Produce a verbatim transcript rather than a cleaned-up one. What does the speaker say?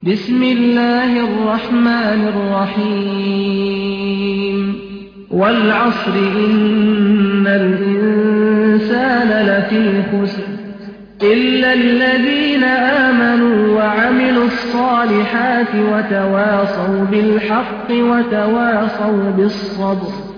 بسم الله الرحمن الرحيم والعصر إن الإنسان لفي خسر إلا الذين آمنوا وعملوا الصالحات وتواصوا بالحق وتواصوا بالصبر